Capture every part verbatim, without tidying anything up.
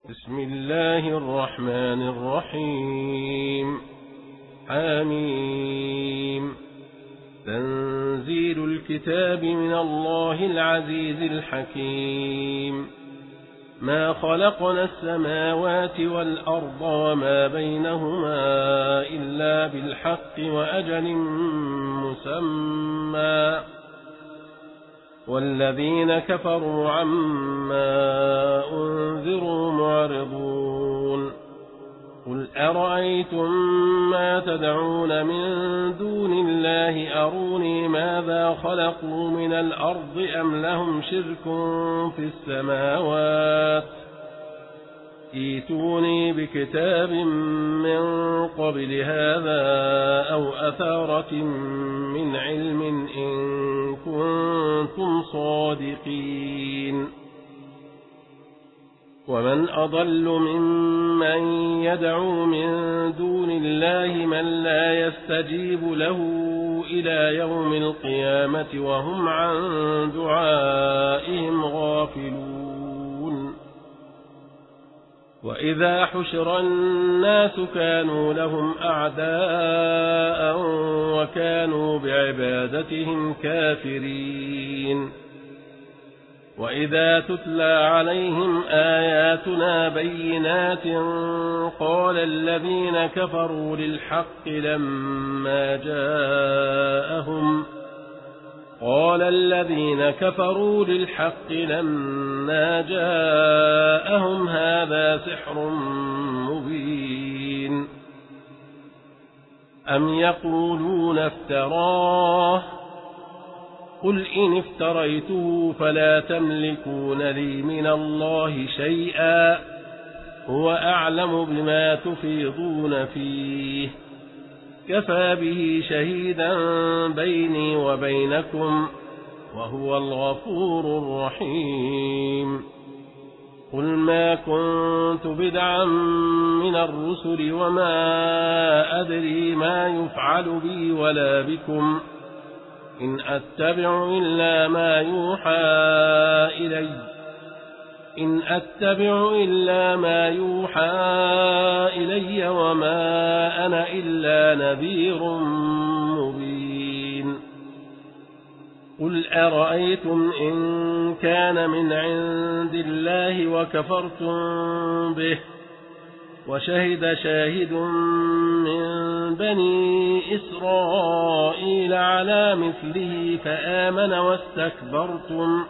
بسم الله الرحمن الرحيم. آمين. تنزيل الكتاب من الله العزيز الحكيم. ما خلقنا السماوات والأرض وما بينهما إلا بالحق وأجل مسمى، والذين كفروا عما أنذروا معرضون. قل أرأيتم ما تدعون من دون الله أروني ماذا خلقوا من الأرض أم لهم شرك في السماوات، ائتوني بكتاب من قبل هذا أو أثارة من علم إن كنتم صادقين. ومن أضل ممن يدعو من دون الله من لا يستجيب له إلى يوم القيامة وهم عن دعائهم غافلون. وإذا حشر الناس كانوا لهم أعداء وكانوا بعبادتهم كافرين. وإذا تتلى عليهم آياتنا بينات قال الذين كفروا للحق لما جاءهم قال الذين كفروا للحق لما جاءهم هذا سحر مبين. أم يقولون افتراه، قل إن افتريته فلا تملكون لي من الله شيئا هو أعلم بما تفيضون فيه، كفى به شهيدا بيني وبينكم وهو الغفور الرحيم. قل ما كنت بدعا من الرسل وما أدري ما يفعل بي ولا بكم، إن أتبع إلا ما يوحى إلي إن أتبع إلا ما يوحى إلي وما أنا إلا نذير مبين. قل أرأيتم إن كان من عند الله وكفرتم به وشهد شاهد من بني إسرائيل على مثله فآمن واستكبرتم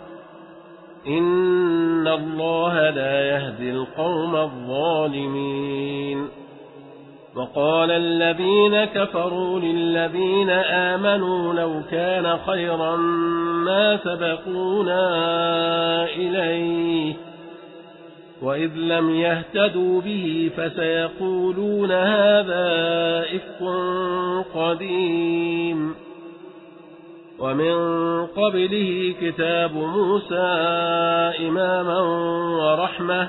إن الله لا يهدي القوم الظالمين. وقال الذين كفروا للذين آمنوا لو كان خيرا ما سبقونا إليه، وإذ لم يهتدوا به فسيقولون هذا إفك قديم. ومن قبله كتاب موسى إماما ورحمة،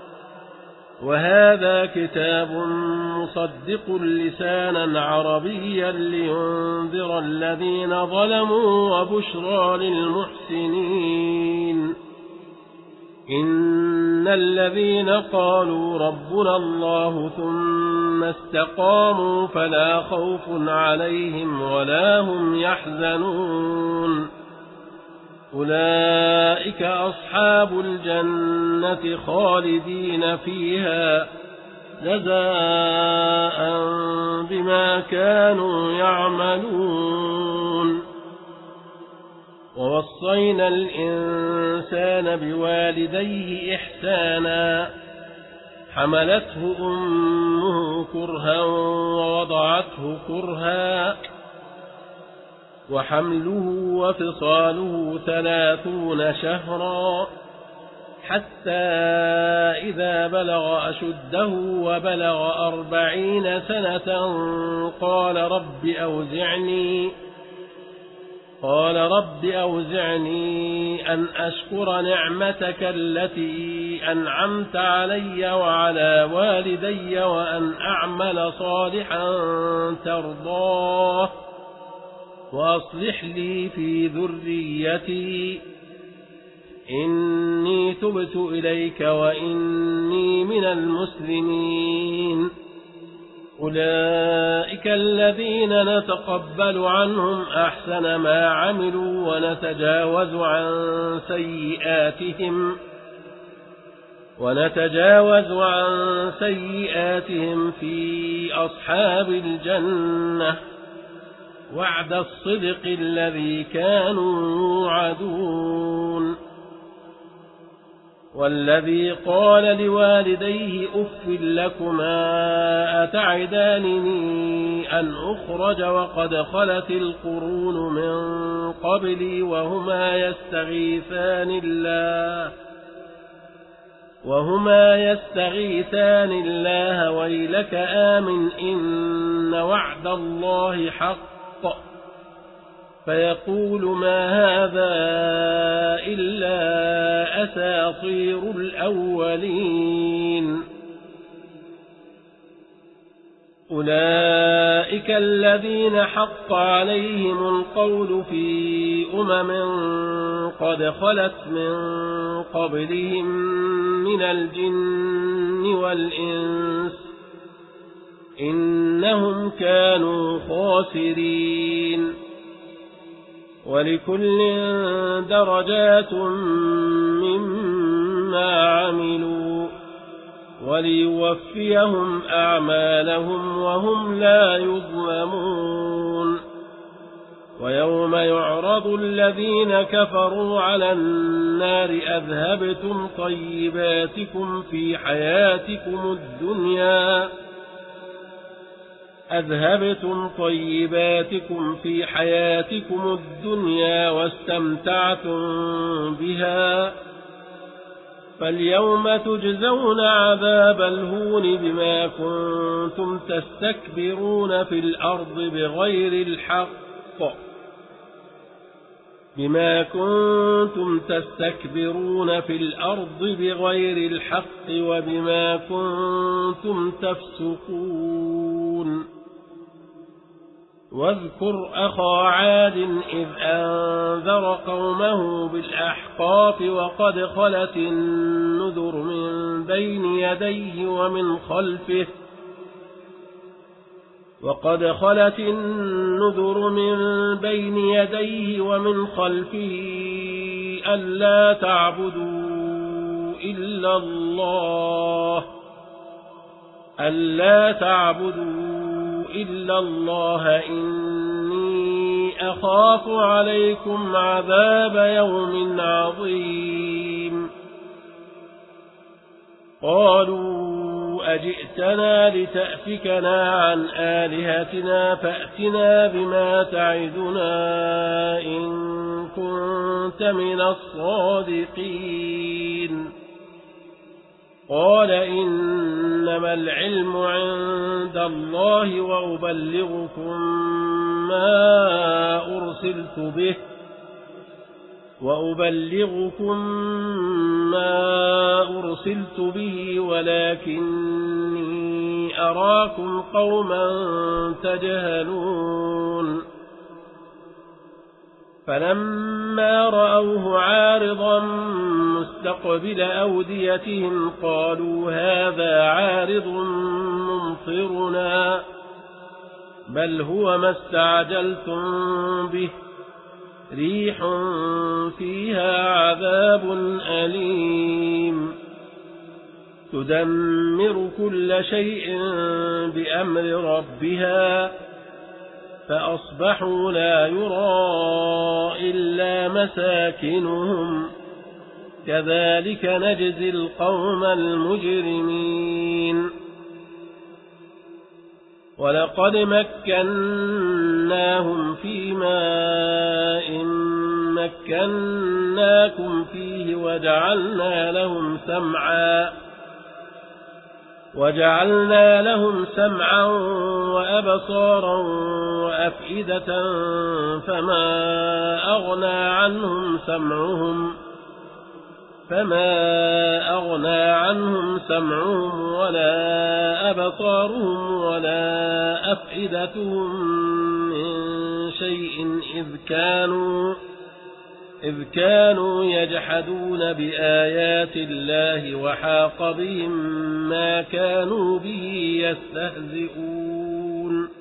وهذا كتاب مصدق لسانا عربيا لينذر الذين ظلموا وبشرى للمحسنين. إن الذين قالوا ربنا الله ثم استقاموا فلا خوف عليهم ولا هم يحزنون، أولئك أصحاب الجنة خالدين فيها جزاء بما كانوا يعملون. ووصينا الإنسان بوالديه إحسانا، حملته أمه كرها ووضعته كرها، وحمله وفصاله ثلاثون شهرا، حتى إذا بلغ أشده وبلغ أربعين سنة قال رب أوزعني قال رب أوزعني أن أشكر نعمتك التي أنعمت علي وعلى والدي وأن أعمل صالحا ترضاه وأصلح لي في ذريتي إني تبت إليك وإني من المسلمين أولئك الذين نتقبل عنهم أحسن ما عملوا ونتجاوز عن سيئاتهم ونتجاوز عن سيئاتهم في أصحاب الجنة وعد الصدق الذي كانوا يوعدون والذي قال لوالديه أف لكما أتعدانني أن أخرج وقد خلت القرون من قبلي وهما يستغيثان الله وهما يستغيثان الله ويلك آمن إن وعد الله حق فيقول ما هذا إلا أساطير الأولين أولئك الذين حق عليهم القول في أمم قد خلت من قبلهم من الجن والإنس إنهم كانوا خاسرين ولكل درجات مما عملوا وليوفيهم أعمالهم وهم لا يظلمون ويوم يعرض الذين كفروا على النار أذهبتم طيباتكم في حياتكم الدنيا أذهبتم طيباتكم في حياتكم الدنيا واستمتعتم بها فاليوم تجزون عذاب الهون بما كنتم تستكبرون في الأرض بغير الحق بما كنتم تستكبرون في الأرض بغير الحق وبما كنتم تفسقون واذكر أخا عاد إذ أنذر قومه بالأحقاف وقد خلت النذر من بين يديه ومن خلفه وقد خلت النذر من بين يديه ومن خلفه ألا تعبدوا إلا الله ألا تعبدوا إلا الله إني أخاف عليكم عذاب يوم عظيم قالوا أجئتنا لتأفكنا عن آلهتنا فأتنا بما تعدنا إن كنت من الصادقين قال إنما العلم عند الله وأبلغكم ما أرسلت به وأبلغكم ما أرسلت به ولكني أراكم قوما تجهلون فلما رأوه عارضا مستقبل أوديتهم قالوا هذا عارض ممطرنا بل هو ما استعجلتم به ريح فيها عذاب أليم تدمر كل شيء بأمر ربها فأصبحوا لا يرى إلا مساكنهم كذلك نجزي القوم المجرمين ولقد مكناهم في ماء مكناكم فيه وجعلنا لهم سمعا وجعلنا لهم سمعا وأبصارا وأفئدة فما أغنى عنهم سمعهم فما أغنى عنهم سمعهم ولا أبصارهم ولا أفئدتهم من شيء إذ كانوا إذ كانوا يجحدون بآيات الله وحاق بهم ما كانوا به يستهزئون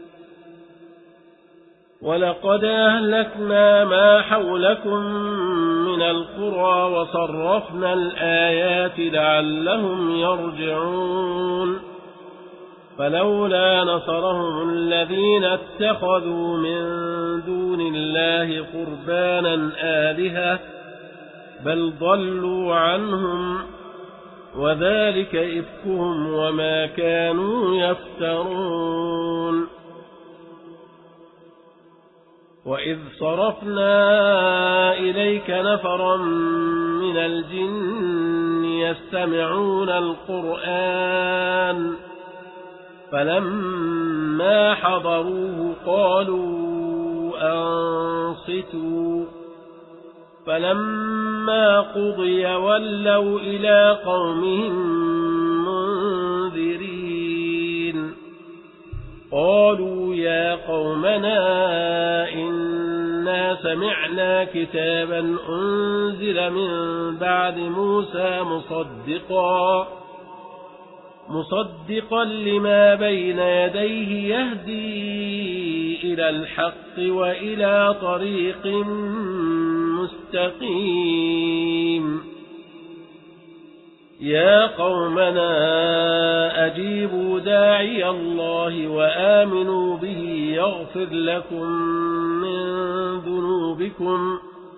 ولقد أهلكنا ما حولكم من القرى وصرفنا الآيات لعلهم يرجعون فلولا نصرهم الذين اتخذوا من دون الله قربانا آلهة بل ضلوا عنهم وذلك إفكهم وما كانوا يفترون وإذ صرفنا إليك نفرا من الجن يستمعون القرآن فلما حضروه قالوا أنصتوا فلما قضي ولوا إلى قومهم منذرين قالوا يا قومنا إنا سمعنا كتابا أنزل من بعد موسى مصدقا مصدقا لما بين يديه يهدي إلى الحق وإلى طريق مستقيم يا قومنا أجيبوا داعي الله وآمنوا به يغفر لكم من ذنوبكم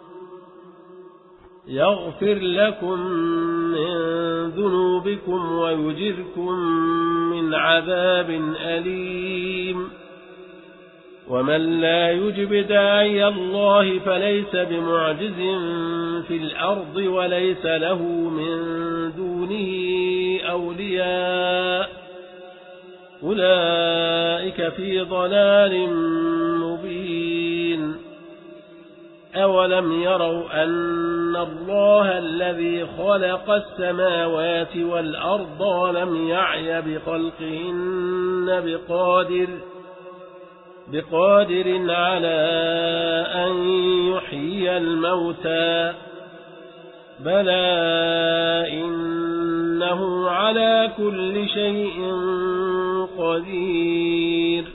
يغفر لكم من ذنوبكم ويجركم من عذاب أليم ومن لا يجب داعي الله فليس بمعجز في الأرض وليس له من دونه أولياء أولئك في ضلال مبين أولم يروا أن الله الذي خلق السماوات والأرض لم يعي بخلقهن بقادر بقادر على أن يحيي الموتى بلى إنه على كل شيء قدير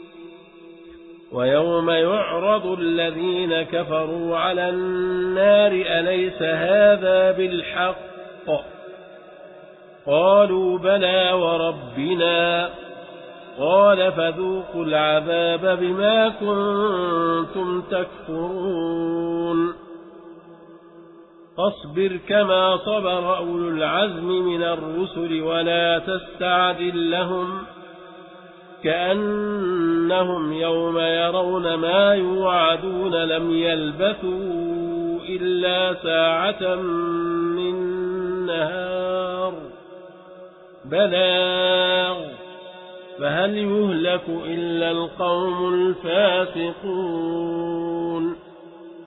ويوم يعرض الذين كفروا على النار أليس هذا بالحق قالوا بلى وربنا قال فذوقوا العذاب بما كنتم تكفرون فاصبر كما صبر أولو العزم من الرسل ولا تستعجل لهم كأنهم يوم يرون ما يوعدون لم يلبثوا إلا ساعة من نهار بلاغ فهل يهلك إلا القوم الفاسقون